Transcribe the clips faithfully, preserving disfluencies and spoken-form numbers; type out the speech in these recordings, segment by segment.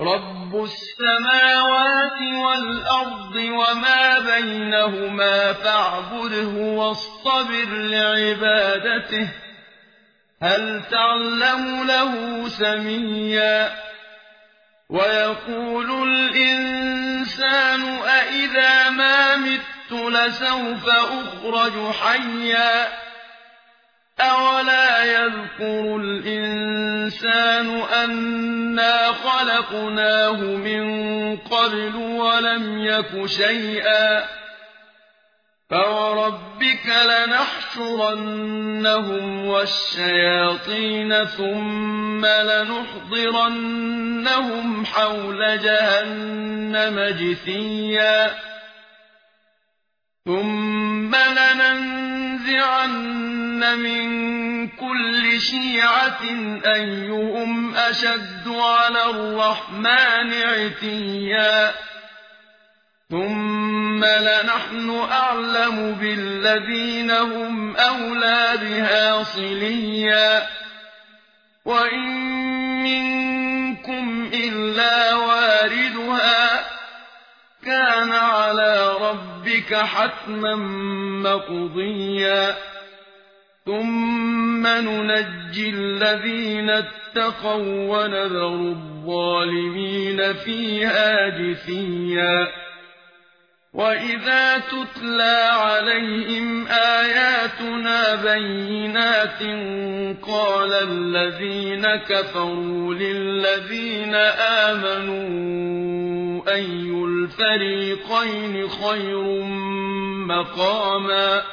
رب السماوات والأرض وما بينهما فاعبده واصطبر لعبادته هل تعلم له سميا ويقول الإنسان أإذا ما مت لسوف أخرج حيا أولا يذكر الإنسان أنا خلقناه من قبل ولم يك شيئا فوربك لنحشرنهم والشياطين ثم لنحضرنهم حول جهنم جثيا ثم لننزعن من كل شيعة أيهم أشد على الرحمن عتيا ثم لنحن أعلم بالذين هم أولى بها صليا وإن منكم إلا واردها كان على ربك حتما مقضيا ثم ننجي الذين اتقوا ونذر الظالمين فيها جثيا وإذا تتلى عليهم آياتنا بينات قال الذين كفروا للذين آمنوا أي الفريقين خير مقاما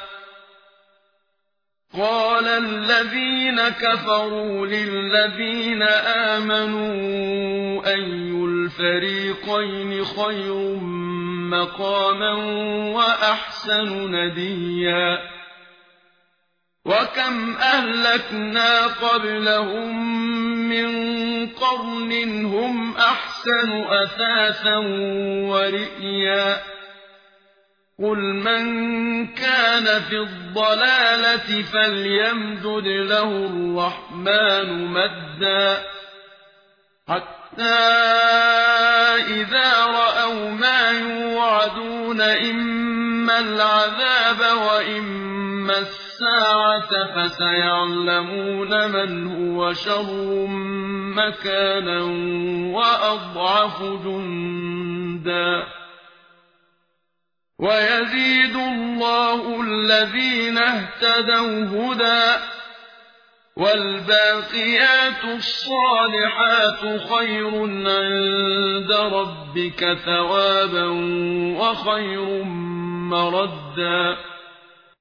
قال الذين كفروا للذين آمنوا أي الفريقين خير مقاما وأحسن نديا وكم أهلكنا قبلهم من قرن هم أحسن أثاثا ورئيا قل من كان في الضلالة فليمدد له الرحمن مدا حتى إذا رأوا ما يوعدون إما العذاب وإما الساعة فسيعلمون من هو شر مكانا وأضعف جندا ويزيد الله الذين اهتدوا هدى والباقيات الصالحات خير عند ربك ثوابا وخير مردا